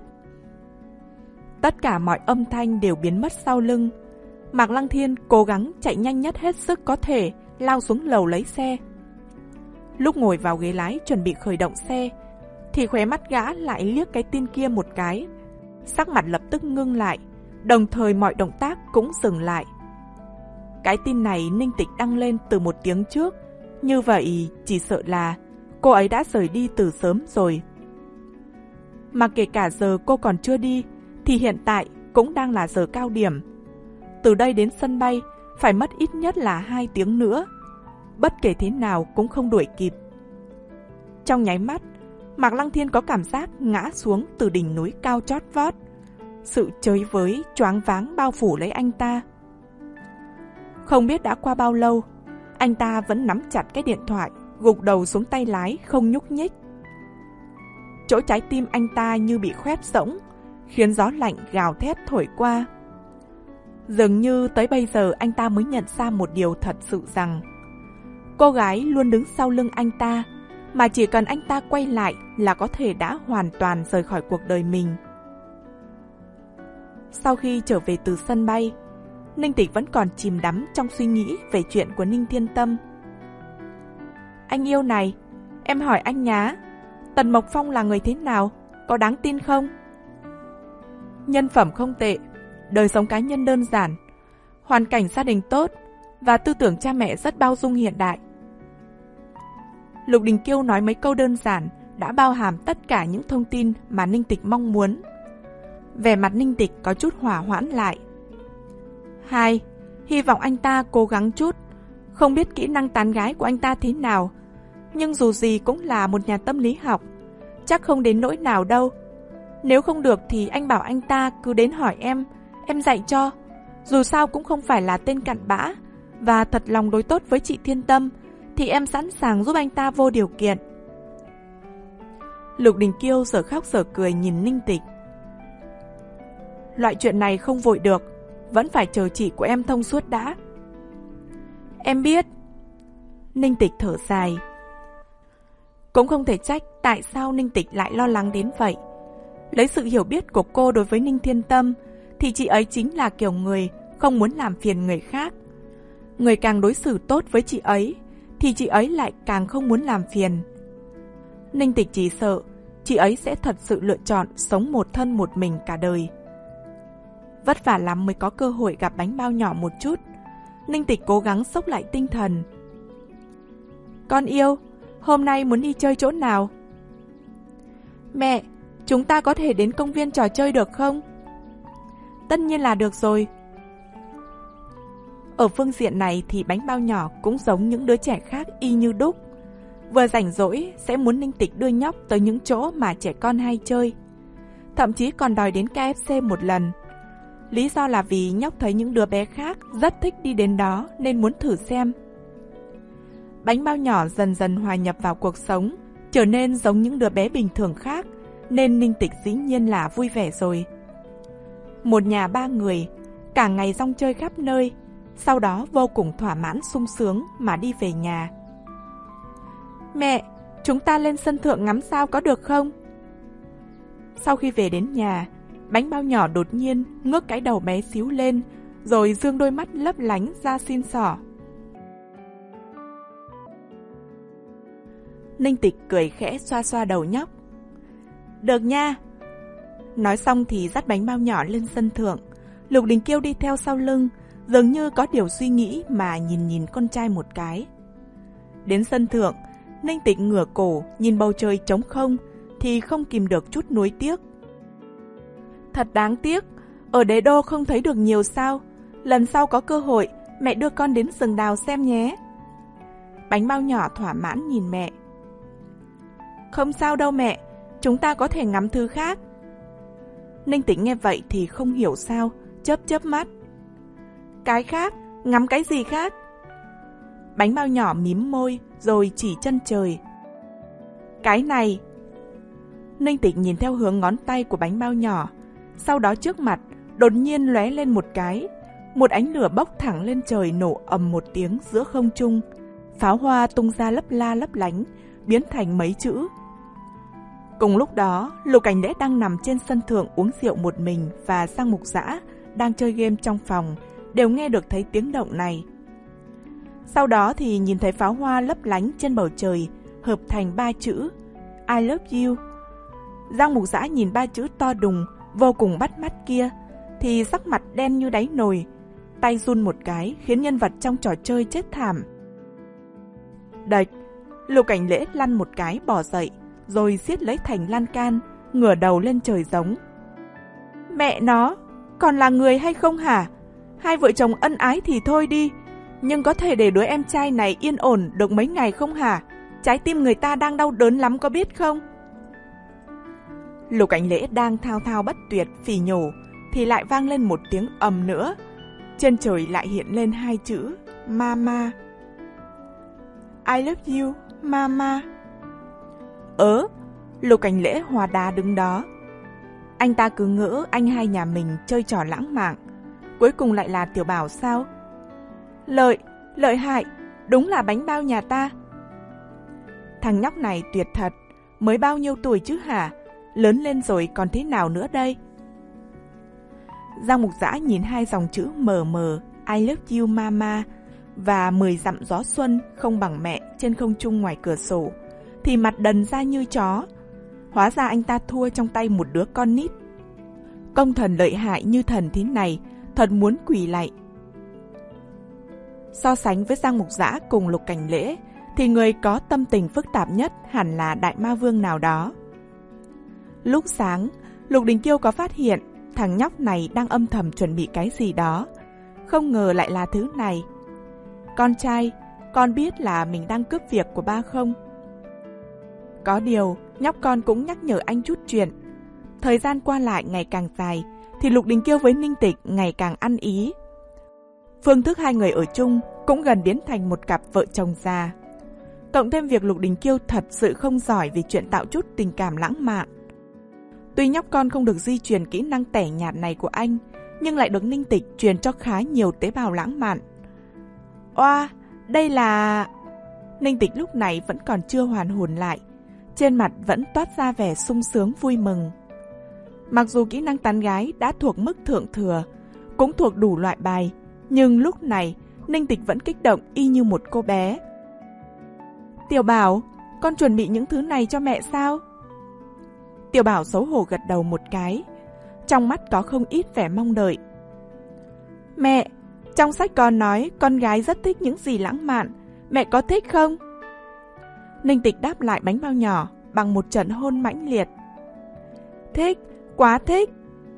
[SPEAKER 1] Tất cả mọi âm thanh đều biến mất sau lưng. Mạc Lăng Thiên cố gắng chạy nhanh nhất hết sức có thể, lao xuống lầu lấy xe. Lúc ngồi vào ghế lái chuẩn bị khởi động xe, thì khóe mắt gã lại liếc cái tin kia một cái. Sắc mặt lập tức ngưng lại, đồng thời mọi động tác cũng dừng lại. Cái tin này Ninh Tịch đăng lên từ một tiếng trước, như vậy chỉ sợ là cô ấy đã rời đi từ sớm rồi. Mà kể cả giờ cô còn chưa đi, thì hiện tại cũng đang là giờ cao điểm. Từ đây đến sân bay phải mất ít nhất là hai tiếng nữa. Bất kể thế nào cũng không đuổi kịp. Trong nháy mắt, Mạc Lăng Thiên có cảm giác ngã xuống từ đỉnh núi cao chót vót. Sự chới với, choáng váng bao phủ lấy anh ta. Không biết đã qua bao lâu, anh ta vẫn nắm chặt cái điện thoại, gục đầu xuống tay lái không nhúc nhích. Chỗ trái tim anh ta như bị khoét rỗng, khiến gió lạnh gào thét thổi qua. Dường như tới bây giờ anh ta mới nhận ra một điều thật sự rằng cô gái luôn đứng sau lưng anh ta, mà chỉ cần anh ta quay lại là có thể đã hoàn toàn rời khỏi cuộc đời mình. Sau khi trở về từ sân bay, Ninh Tịch vẫn còn chìm đắm trong suy nghĩ về chuyện của Ninh Thiên Tâm. Anh yêu này, em hỏi anh nhá, Tần Mộc Phong là người thế nào, có đáng tin không? Nhân phẩm không tệ, đời sống cá nhân đơn giản, hoàn cảnh gia đình tốt và tư tưởng cha mẹ rất bao dung hiện đại. Lục Đình Kiêu nói mấy câu đơn giản đã bao hàm tất cả những thông tin mà Ninh Tịch mong muốn. Vẻ mặt Ninh Tịch có chút hỏa hoãn lại. Hai, hy vọng anh ta cố gắng chút. Không biết kỹ năng tán gái của anh ta thế nào, nhưng dù gì cũng là một nhà tâm lý học, chắc không đến nỗi nào đâu. Nếu không được thì anh bảo anh ta cứ đến hỏi em, em dạy cho. Dù sao cũng không phải là tên cặn bã, và thật lòng đối tốt với chị Thiên Tâm, thì em sẵn sàng giúp anh ta vô điều kiện. Lục Đình Kiêu giờ khóc giờ cười nhìn Ninh Tịch. Loại chuyện này không vội được, vẫn phải chờ chị của em thông suốt đã. Em biết. Ninh Tịch thở dài. Cũng không thể trách tại sao Ninh Tịch lại lo lắng đến vậy. Lấy sự hiểu biết của cô đối với Ninh Thiên Tâm, thì chị ấy chính là kiểu người không muốn làm phiền người khác. Người càng đối xử tốt với chị ấy, thì chị ấy lại càng không muốn làm phiền. Ninh Tịch chỉ sợ chị ấy sẽ thật sự lựa chọn sống một thân một mình cả đời. Vất vả lắm mới có cơ hội gặp bánh bao nhỏ một chút. Ninh Tịch cố gắng xốc lại tinh thần. Con yêu, hôm nay muốn đi chơi chỗ nào? Mẹ, chúng ta có thể đến công viên trò chơi được không? Tất nhiên là được rồi. Ở phương diện này thì bánh bao nhỏ cũng giống những đứa trẻ khác y như đúc. Vừa rảnh rỗi sẽ muốn Ninh Tịch đưa nhóc tới những chỗ mà trẻ con hay chơi. Thậm chí còn đòi đến ca ép xê một lần. Lý do là vì nhóc thấy những đứa bé khác rất thích đi đến đó nên muốn thử xem. Bánh bao nhỏ dần dần hòa nhập vào cuộc sống, trở nên giống những đứa bé bình thường khác, nên Ninh Tịch dĩ nhiên là vui vẻ rồi. Một nhà ba người, cả ngày rong chơi khắp nơi, sau đó vô cùng thỏa mãn sung sướng mà đi về nhà. Mẹ, chúng ta lên sân thượng ngắm sao có được không? Sau khi về đến nhà, bánh bao nhỏ đột nhiên ngước cái đầu bé xíu lên, rồi dương đôi mắt lấp lánh ra xin xỏ. Ninh Tịch cười khẽ xoa xoa đầu nhóc. Được nha. Nói xong thì dắt bánh bao nhỏ lên sân thượng. Lục Đình Kiêu đi theo sau lưng, dường như có điều suy nghĩ mà nhìn nhìn con trai một cái. Đến sân thượng, Ninh Tịch ngửa cổ nhìn bầu trời trống không thì không kìm được chút nuối tiếc. Thật đáng tiếc, ở đế đô không thấy được nhiều sao. Lần sau có cơ hội, mẹ đưa con đến rừng đào xem nhé. Bánh bao nhỏ thỏa mãn nhìn mẹ. Không sao đâu mẹ, chúng ta có thể ngắm thứ khác. Ninh Tịch nghe vậy thì không hiểu sao, chớp chớp mắt. Cái khác? Ngắm cái gì khác? Bánh bao nhỏ mím môi rồi chỉ chân trời. Cái này. Ninh Tịch nhìn theo hướng ngón tay của bánh bao nhỏ, sau đó trước mặt đột nhiên lóe lên một cái, một ánh lửa bốc thẳng lên trời nổ ầm một tiếng giữa không trung, pháo hoa tung ra lấp la lấp lánh, biến thành mấy chữ. Cùng lúc đó, Lục Cảnh Lễ đang nằm trên sân thượng uống rượu một mình và Giang Mục Dã đang chơi game trong phòng, đều nghe được thấy tiếng động này. Sau đó thì nhìn thấy pháo hoa lấp lánh trên bầu trời, hợp thành ba chữ I love you. Giang Mục Dã nhìn ba chữ to đùng, vô cùng bắt mắt kia, thì sắc mặt đen như đáy nồi, tay run một cái khiến nhân vật trong trò chơi chết thảm. Đạch, Lục Cảnh Lễ lăn một cái bỏ dậy, rồi siết lấy thành lan can, ngửa đầu lên trời giống. Mẹ nó, còn là người hay không hả? Hai vợ chồng ân ái thì thôi đi, nhưng có thể để đứa em trai này yên ổn được mấy ngày không hả? Trái tim người ta đang đau đớn lắm có biết không? Lục Cảnh Lễ đang thao thao bất tuyệt phì nhổ, thì lại vang lên một tiếng ầm nữa. Trên trời lại hiện lên hai chữ Mama. I love you, Mama. Ớ, Lục Cảnh Lễ hòa đá đứng đó. Anh ta cứ ngỡ anh hai nhà mình chơi trò lãng mạn, cuối cùng lại là tiểu bảo sao? Lợi, lợi hại, đúng là bánh bao nhà ta. Thằng nhóc này tuyệt thật, mới bao nhiêu tuổi chứ hả? Lớn lên rồi còn thế nào nữa đây? Giang Mục Dã nhìn hai dòng chữ mờ mờ I love you mama và mười dặm gió xuân không bằng mẹ trên không trung ngoài cửa sổ, thì mặt đần ra như chó. Hóa ra anh ta thua trong tay một đứa con nít. Công thần lợi hại như thần thế này, thật muốn quỳ lạy. So sánh với Giang Mục Dã cùng Lục Cảnh Lễ, thì người có tâm tình phức tạp nhất hẳn là Đại Ma Vương nào đó. Lúc sáng, Lục Đình Kiêu có phát hiện thằng nhóc này đang âm thầm chuẩn bị cái gì đó. Không ngờ lại là thứ này. Con trai, con biết là mình đang cướp việc của ba không? Có điều, nhóc con cũng nhắc nhở anh chút chuyện. Thời gian qua lại ngày càng dài, thì Lục Đình Kiêu với Ninh Tịch ngày càng ăn ý, Phương thức hai người ở chung cũng gần biến thành một cặp vợ chồng già. Cộng thêm việc Lục Đình Kiêu thật sự không giỏi về chuyện tạo chút tình cảm lãng mạn. Tuy nhóc con không được di truyền kỹ năng tẻ nhạt này của anh, nhưng lại được Ninh Tịch truyền cho khá nhiều tế bào lãng mạn. Oa, đây là... Ninh Tịch lúc này vẫn còn chưa hoàn hồn lại, trên mặt vẫn toát ra vẻ sung sướng vui mừng. Mặc dù kỹ năng tán gái đã thuộc mức thượng thừa, cũng thuộc đủ loại bài, nhưng lúc này Ninh Tịch vẫn kích động y như một cô bé. Tiểu Bảo, con chuẩn bị những thứ này cho mẹ sao? Tiểu Bảo xấu hổ gật đầu một cái, trong mắt có không ít vẻ mong đợi. Mẹ, trong sách con nói con gái rất thích những gì lãng mạn, mẹ có thích không? Ninh Tịch đáp lại bánh bao nhỏ bằng một trận hôn mãnh liệt. Thích, quá thích.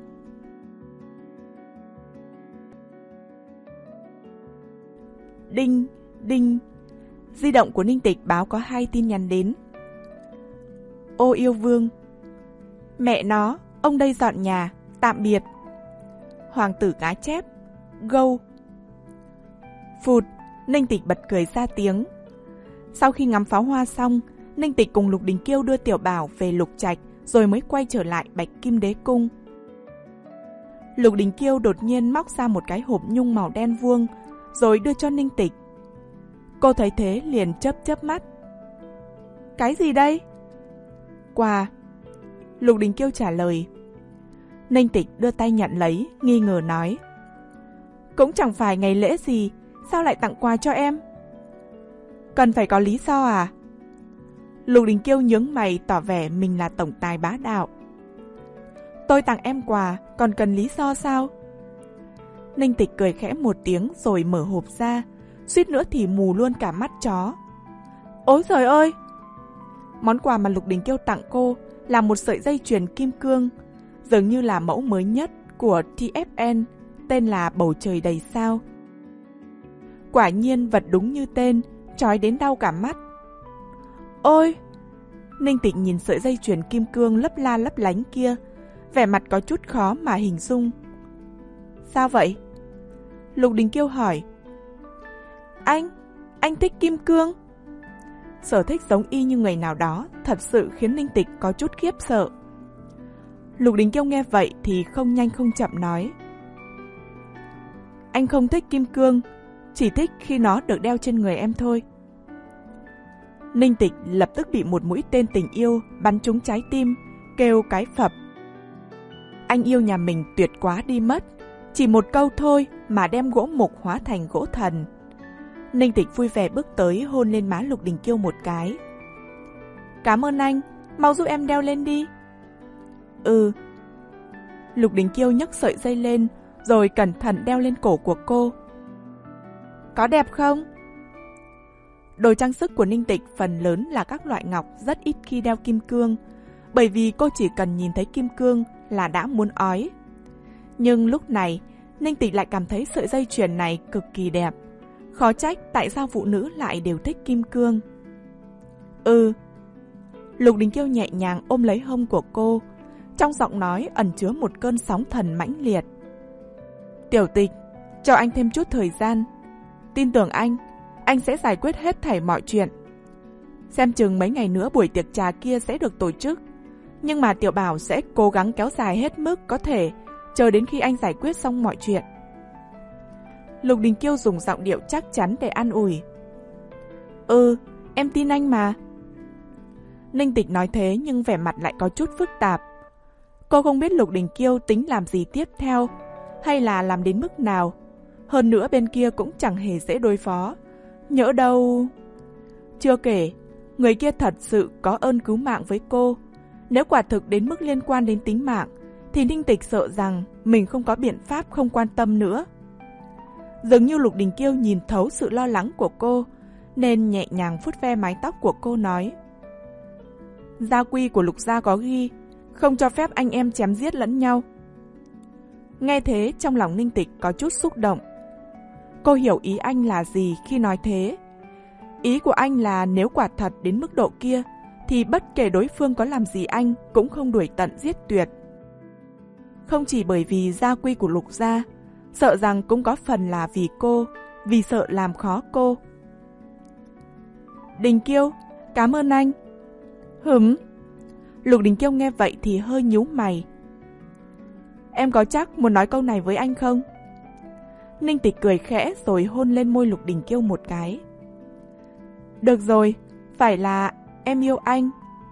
[SPEAKER 1] Đinh, đinh. Di động của Ninh Tịch báo có hai tin nhắn đến. Ô yêu vương. Mẹ nó, ông đây dọn nhà, tạm biệt. Hoàng tử cá chép. Gâu. Phụt, Ninh Tịch bật cười ra tiếng. Sau khi ngắm pháo hoa xong, Ninh Tịch cùng Lục Đình Kiêu đưa Tiểu Bảo về Lục Trạch rồi mới quay trở lại Bạch Kim Đế Cung. Lục Đình Kiêu đột nhiên móc ra một cái hộp nhung màu đen vuông rồi đưa cho Ninh Tịch. Cô thấy thế liền chớp chớp mắt. Cái gì đây? Quà. Lục Đình Kiêu trả lời. Ninh Tịch đưa tay nhận lấy, nghi ngờ nói. Cũng chẳng phải ngày lễ gì, sao lại tặng quà cho em? Cần phải có lý do à? Lục Đình Kiêu nhướng mày tỏ vẻ mình là tổng tài bá đạo. Tôi tặng em quà, còn cần lý do sao? Ninh Tịch cười khẽ một tiếng rồi mở hộp ra, suýt nữa thì mù luôn cả mắt chó. Ôi trời ơi! Món quà mà Lục Đình Kiêu tặng cô là một sợi dây chuyền kim cương, dường như là mẫu mới nhất của tê ép en, tên là Bầu Trời Đầy Sao. Quả nhiên vật đúng như tên, chói đến đau cả mắt. Ôi! Ninh Tịch nhìn sợi dây chuyền kim cương lấp la lấp lánh kia, vẻ mặt có chút khó mà hình dung. Sao vậy? Lục Đình Kiêu hỏi. Anh, anh thích kim cương? Sở thích giống y như người nào đó thật sự khiến Ninh Tịch có chút khiếp sợ. Lục Đình Kiêu nghe vậy thì không nhanh không chậm nói. Anh không thích kim cương, chỉ thích khi nó được đeo trên người em thôi. Ninh Tịch lập tức bị một mũi tên tình yêu bắn trúng trái tim, kêu cái phập. Anh yêu nhà mình tuyệt quá đi mất, chỉ một câu thôi mà đem gỗ mục hóa thành gỗ thần. Ninh Tịch vui vẻ bước tới hôn lên má Lục Đình Kiêu một cái. Cảm ơn anh, mau giúp em đeo lên đi. Ừ. Lục Đình Kiêu nhấc sợi dây lên rồi cẩn thận đeo lên cổ của cô. Có đẹp không? Đồ trang sức của Ninh Tịch phần lớn là các loại ngọc, rất ít khi đeo kim cương, bởi vì cô chỉ cần nhìn thấy kim cương là đã muốn ói. Nhưng lúc này, Ninh Tịch lại cảm thấy sợi dây chuyền này cực kỳ đẹp. Khó trách tại sao phụ nữ lại đều thích kim cương. Ừ. Lục Đình Kiêu nhẹ nhàng ôm lấy hông của cô, trong giọng nói ẩn chứa một cơn sóng thần mãnh liệt. Tiểu Tịch, cho anh thêm chút thời gian. Tin tưởng anh, anh sẽ giải quyết hết thảy mọi chuyện. Xem chừng mấy ngày nữa buổi tiệc trà kia sẽ được tổ chức, nhưng mà Tiểu Bảo sẽ cố gắng kéo dài hết mức có thể, chờ đến khi anh giải quyết xong mọi chuyện. Lục Đình Kiêu dùng giọng điệu chắc chắn để an ủi. Ừ, em tin anh mà. Ninh Tịch nói thế nhưng vẻ mặt lại có chút phức tạp. Cô không biết Lục Đình Kiêu tính làm gì tiếp theo, hay là làm đến mức nào. Hơn nữa bên kia cũng chẳng hề dễ đối phó. Nhỡ đâu... Chưa kể, người kia thật sự có ơn cứu mạng với cô. Nếu quả thực đến mức liên quan đến tính mạng, thì Ninh Tịch sợ rằng mình không có biện pháp không quan tâm nữa. Dường như Lục Đình Kiêu nhìn thấu sự lo lắng của cô, nên nhẹ nhàng vuốt ve mái tóc của cô nói. Gia quy của Lục gia có ghi, không cho phép anh em chém giết lẫn nhau. Nghe thế trong lòng Ninh Tịch có chút xúc động. Cô hiểu ý anh là gì khi nói thế. Ý của anh là nếu quả thật đến mức độ kia, thì bất kể đối phương có làm gì anh cũng không đuổi tận giết tuyệt. Không chỉ bởi vì gia quy của Lục gia, sợ rằng cũng có phần là vì cô, vì sợ làm khó cô. Đình Kiêu, cảm ơn anh. Hửm. Lục Đình Kiêu nghe vậy thì hơi nhíu mày. Em có chắc muốn nói câu này với anh không? Ninh Tịch cười khẽ rồi hôn lên môi Lục Đình Kiêu một cái. Được rồi, phải là em yêu anh.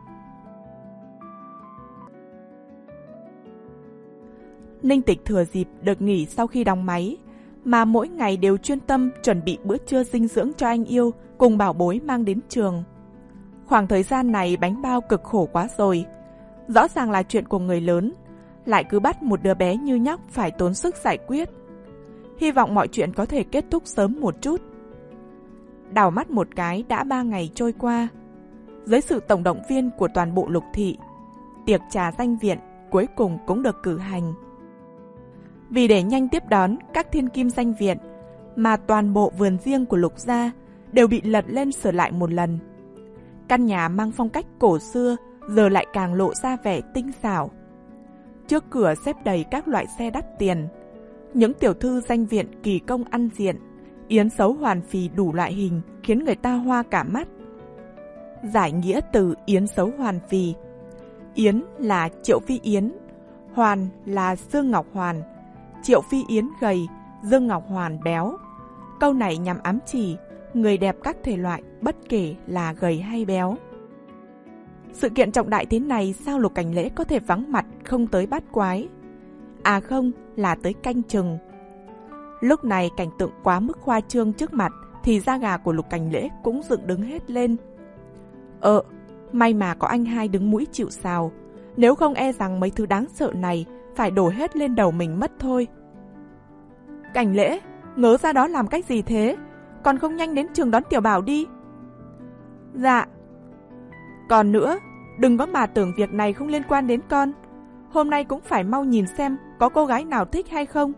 [SPEAKER 1] Ninh Tịch thừa dịp được nghỉ sau khi đóng máy, mà mỗi ngày đều chuyên tâm chuẩn bị bữa trưa dinh dưỡng cho anh yêu cùng bảo bối mang đến trường. Khoảng thời gian này bánh bao cực khổ quá rồi. Rõ ràng là chuyện của người lớn, lại cứ bắt một đứa bé như nhóc phải tốn sức giải quyết. Hy vọng mọi chuyện có thể kết thúc sớm một chút. Đảo mắt một cái đã ba ngày trôi qua. Dưới sự tổng động viên của toàn bộ Lục thị, tiệc trà danh viện cuối cùng cũng được cử hành. Vì để nhanh tiếp đón các thiên kim danh viện, mà toàn bộ vườn riêng của Lục gia đều bị lật lên sửa lại một lần. Căn nhà mang phong cách cổ xưa giờ lại càng lộ ra vẻ tinh xảo. Trước cửa xếp đầy các loại xe đắt tiền. Những tiểu thư danh viện kỳ công ăn diện, yến xấu hoàn phì đủ loại hình khiến người ta hoa cả mắt. Giải nghĩa từ yến xấu hoàn phì. Yến là Triệu Phi Yến, Hoàn là Dương Ngọc Hoàn. Triệu Phi Yến gầy, Dương Ngọc Hoàn béo. Câu này nhằm ám chỉ người đẹp các thể loại bất kể là gầy hay béo. Sự kiện trọng đại thế này sao Lục Cảnh Lễ có thể vắng mặt không tới bát quái? À không, là tới canh chừng. Lúc này cảnh tượng quá mức khoa trương trước mặt thì da gà của Lục Cảnh Lễ cũng dựng đứng hết lên. Ờ, may mà có anh hai đứng mũi chịu sào, nếu không e rằng mấy thứ đáng sợ này phải đổ hết lên đầu mình mất thôi. Cảnh Lễ, ngớ ra đó làm cách gì thế? Còn không nhanh đến trường đón Tiểu Bảo đi. Dạ. Còn nữa, đừng có mà tưởng việc này không liên quan đến con. Hôm nay cũng phải mau nhìn xem có cô gái nào thích hay không.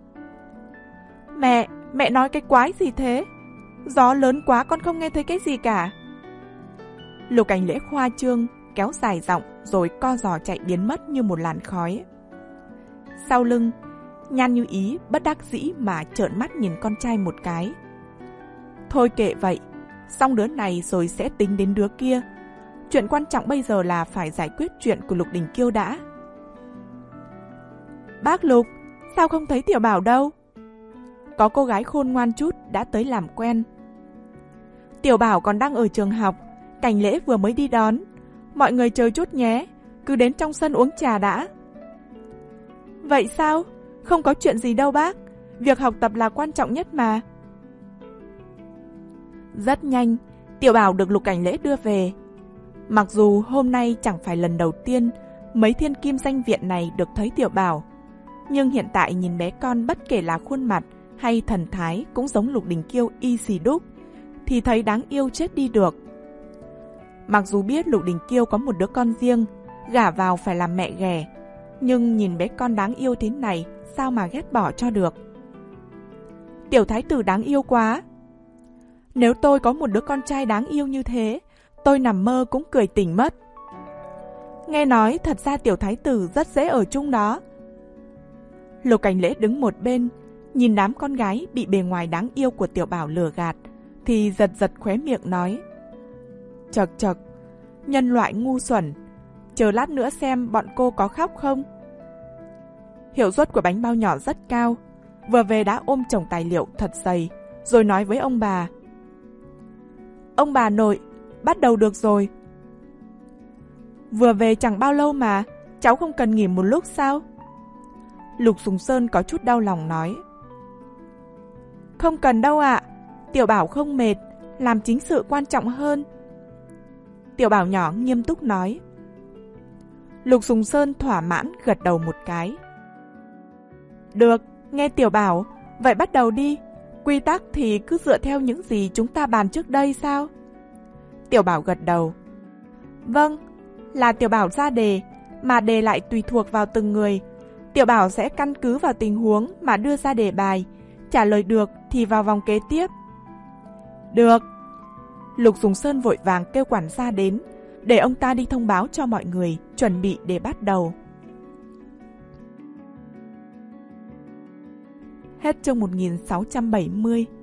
[SPEAKER 1] Mẹ, mẹ nói cái quái gì thế? Gió lớn quá con không nghe thấy cái gì cả. Lục Cảnh Lễ khoa trương, kéo dài giọng rồi co giò chạy biến mất như một làn khói. Sau lưng, Nhan Như Ý bất đắc dĩ mà trợn mắt nhìn con trai một cái. Thôi kệ vậy, xong đứa này rồi sẽ tính đến đứa kia. Chuyện quan trọng bây giờ là phải giải quyết chuyện của Lục Đình Kiêu đã. Bác Lục, sao không thấy Tiểu Bảo đâu? Có cô gái khôn ngoan chút đã tới làm quen. Tiểu Bảo còn đang ở trường học, Cảnh Lễ vừa mới đi đón. Mọi người chờ chút nhé, cứ đến trong sân uống trà đã. Vậy sao? Không có chuyện gì đâu bác, việc học tập là quan trọng nhất mà. Rất nhanh, Tiểu Bảo được Lục Cảnh Lễ đưa về. Mặc dù hôm nay chẳng phải lần đầu tiên mấy thiên kim danh viện này được thấy Tiểu Bảo, nhưng hiện tại nhìn bé con bất kể là khuôn mặt hay thần thái cũng giống Lục Đình Kiêu y xì đúc, thì thấy đáng yêu chết đi được. Mặc dù biết Lục Đình Kiêu có một đứa con riêng, gả vào phải làm mẹ ghẻ, nhưng nhìn bé con đáng yêu thế này sao mà ghét bỏ cho được. Tiểu thái tử đáng yêu quá. Nếu tôi có một đứa con trai đáng yêu như thế, tôi nằm mơ cũng cười tỉnh mất. Nghe nói thật ra tiểu thái tử rất dễ ở chung đó. Lục Cảnh Lễ đứng một bên, nhìn đám con gái bị bề ngoài đáng yêu của Tiểu Bảo lừa gạt, thì giật giật khóe miệng nói. Chật chật, nhân loại ngu xuẩn, chờ lát nữa xem bọn cô có khóc không. Hiệu suất của bánh bao nhỏ rất cao, vừa về đã ôm chồng tài liệu thật dày, rồi nói với ông bà. Ông bà nội, bắt đầu được rồi. Vừa về chẳng bao lâu mà, cháu không cần nghỉ một lúc sao? Lục Sùng Sơn có chút đau lòng nói. Không cần đâu ạ, Tiểu Bảo không mệt, làm chính sự quan trọng hơn. Tiểu Bảo nhỏ nghiêm túc nói. Lục Sùng Sơn thỏa mãn gật đầu một cái. Được, nghe Tiểu Bảo, vậy bắt đầu đi. Quy tắc thì cứ dựa theo những gì chúng ta bàn trước đây sao? Tiểu Bảo gật đầu. Vâng, là Tiểu Bảo ra đề, mà đề lại tùy thuộc vào từng người. Tiểu Bảo sẽ căn cứ vào tình huống mà đưa ra đề bài, trả lời được thì vào vòng kế tiếp. Được. Lục Sùng Sơn vội vàng kêu quản gia đến, để ông ta đi thông báo cho mọi người, chuẩn bị để bắt đầu. Hết chương một nghìn sáu trăm bảy mươi.